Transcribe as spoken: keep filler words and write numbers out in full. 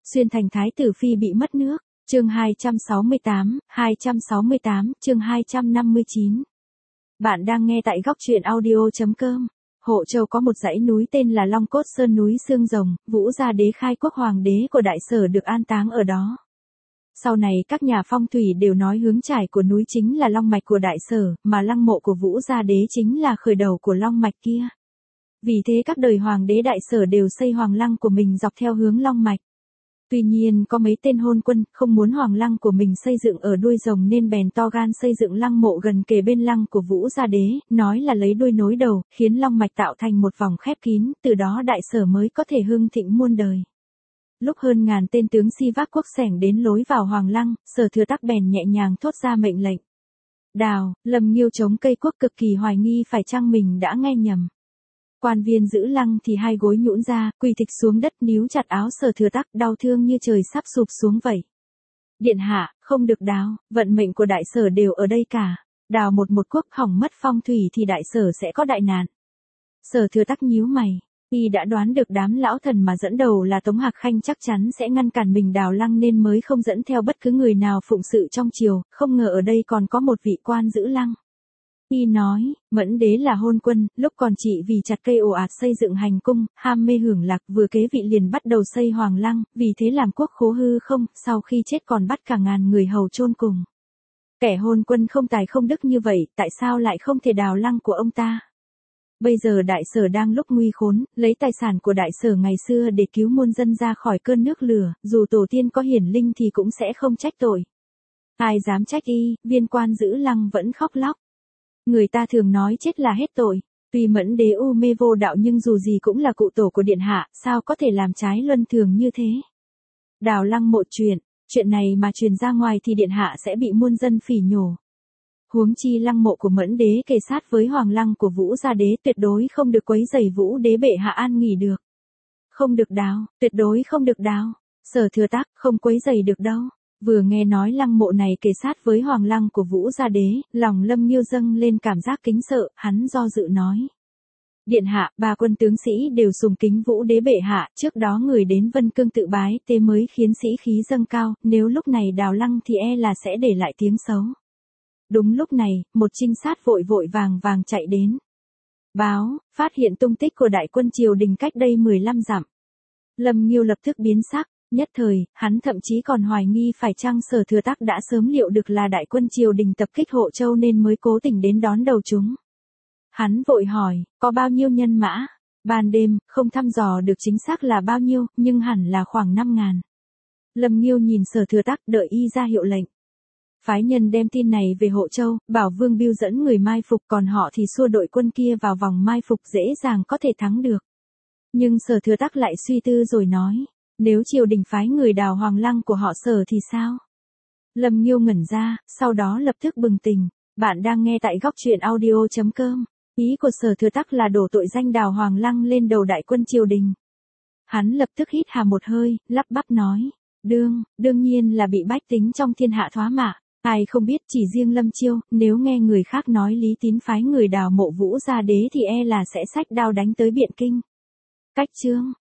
Xuyên thành thái tử phi bị mất nước. Chương hai trăm sáu mươi tám, hai trăm sáu mươi tám, chương hai trăm năm mươi chín. Bạn đang nghe tại góc truyện audio chấm com. Hộ Châu có một dãy núi tên là Long Cốt Sơn núi Xương Rồng, Vũ Gia Đế khai quốc hoàng đế của Đại Sở được an táng ở đó. Sau này các nhà phong thủy đều nói hướng trải của núi chính là long mạch của Đại Sở, mà lăng mộ của Vũ Gia Đế chính là khởi đầu của long mạch kia. Vì thế các đời hoàng đế Đại Sở đều xây hoàng lăng của mình dọc theo hướng long mạch. Tuy nhiên có mấy tên hôn quân không muốn hoàng lăng của mình xây dựng ở đuôi rồng nên bèn to gan xây dựng lăng mộ gần kề bên lăng của Vũ Gia Đế, nói là lấy đuôi nối đầu, khiến long mạch tạo thành một vòng khép kín, từ đó Đại Sở mới có thể hưng thịnh muôn đời. Lúc hơn ngàn tên tướng si vác quốc sẻng đến lối vào hoàng lăng, Sở Thừa Tắc bèn nhẹ nhàng thốt ra mệnh lệnh. Đào, Lâm Nghiêu chống cây quốc cực kỳ hoài nghi phải chăng mình đã nghe nhầm. Quan viên giữ lăng thì hai gối nhũn ra, quỳ thịch xuống đất níu chặt áo Sở Thừa Tắc, đau thương như trời sắp sụp xuống vậy. Điện hạ, không được đào, vận mệnh của Đại Sở đều ở đây cả. Đào một một quốc hỏng mất phong thủy thì Đại Sở sẽ có đại nạn. Sở Thừa Tắc nhíu mày, y đã đoán được đám lão thần mà dẫn đầu là Tống Hạc Khanh chắc chắn sẽ ngăn cản mình đào lăng nên mới không dẫn theo bất cứ người nào phụng sự trong triều, không ngờ ở đây còn có một vị quan giữ lăng. Y nói, Mẫn Đế là hôn quân, lúc còn trị vì chặt cây ồ ạt xây dựng hành cung, ham mê hưởng lạc, vừa kế vị liền bắt đầu xây hoàng lăng, vì thế làm quốc khố hư không, sau khi chết còn bắt cả ngàn người hầu chôn cùng. Kẻ hôn quân không tài không đức như vậy, tại sao lại không thể đào lăng của ông ta? Bây giờ Đại Sở đang lúc nguy khốn, lấy tài sản của Đại Sở ngày xưa để cứu muôn dân ra khỏi cơn nước lửa, dù tổ tiên có hiển linh thì cũng sẽ không trách tội. Ai dám trách y, viên quan giữ lăng vẫn khóc lóc. Người ta thường nói chết là hết tội, tuy Mẫn Đế u mê vô đạo nhưng dù gì cũng là cụ tổ của điện hạ, sao có thể làm trái luân thường như thế. Đào lăng mộ chuyện, chuyện này mà truyền ra ngoài thì điện hạ sẽ bị muôn dân phỉ nhổ. Huống chi lăng mộ của Mẫn Đế kề sát với hoàng lăng của Vũ Gia Đế, tuyệt đối không được quấy rầy Vũ Đế bệ hạ an nghỉ được. Không được đào, tuyệt đối không được đào. Sở Thừa Tắc, không quấy rầy được đâu. Vừa nghe nói lăng mộ này kề sát với hoàng lăng của Vũ Gia Đế, lòng Lâm Nghiêu dâng lên cảm giác kính sợ, hắn do dự nói. Điện hạ, ba quân tướng sĩ đều sùng kính Vũ Đế bệ hạ, trước đó người đến Vân Cương tự bái, thế mới khiến sĩ khí dâng cao, nếu lúc này đào lăng thì e là sẽ để lại tiếng xấu. Đúng lúc này, một trinh sát vội vội vàng vàng chạy đến. Báo, phát hiện tung tích của đại quân triều đình cách đây mười lăm dặm. Lâm Nghiêu lập tức biến sắc. Nhất thời, hắn thậm chí còn hoài nghi phải chăng Sở Thừa Tắc đã sớm liệu được là đại quân triều đình tập kích Hộ Châu nên mới cố tình đến đón đầu chúng. Hắn vội hỏi, có bao nhiêu nhân mã? Ban đêm, không thăm dò được chính xác là bao nhiêu, nhưng hẳn là khoảng năm ngàn. Lâm Nghiêu nhìn Sở Thừa Tắc đợi y ra hiệu lệnh. Phái nhân đem tin này về Hộ Châu, bảo Vương Bưu dẫn người mai phục, còn họ thì xua đội quân kia vào vòng mai phục dễ dàng có thể thắng được. Nhưng Sở Thừa Tắc lại suy tư rồi nói. Nếu triều đình phái người đào hoàng lăng của họ Sở thì sao? Lâm Nghiêu ngẩn ra, sau đó lập tức bừng tỉnh. Bạn đang nghe tại góc truyện audio chấm com. Ý của Sở Thừa Tắc là đổ tội danh đào hoàng lăng lên đầu đại quân triều đình. Hắn lập tức hít hà một hơi, lắp bắp nói. Đương, đương nhiên là bị bách tính trong thiên hạ thoá mạ. Ai không biết chỉ riêng Lâm Chiêu, nếu nghe người khác nói Lý Tín phái người đào mộ Vũ Gia Đế thì e là sẽ xách đao đánh tới Biện Kinh. Cách chương,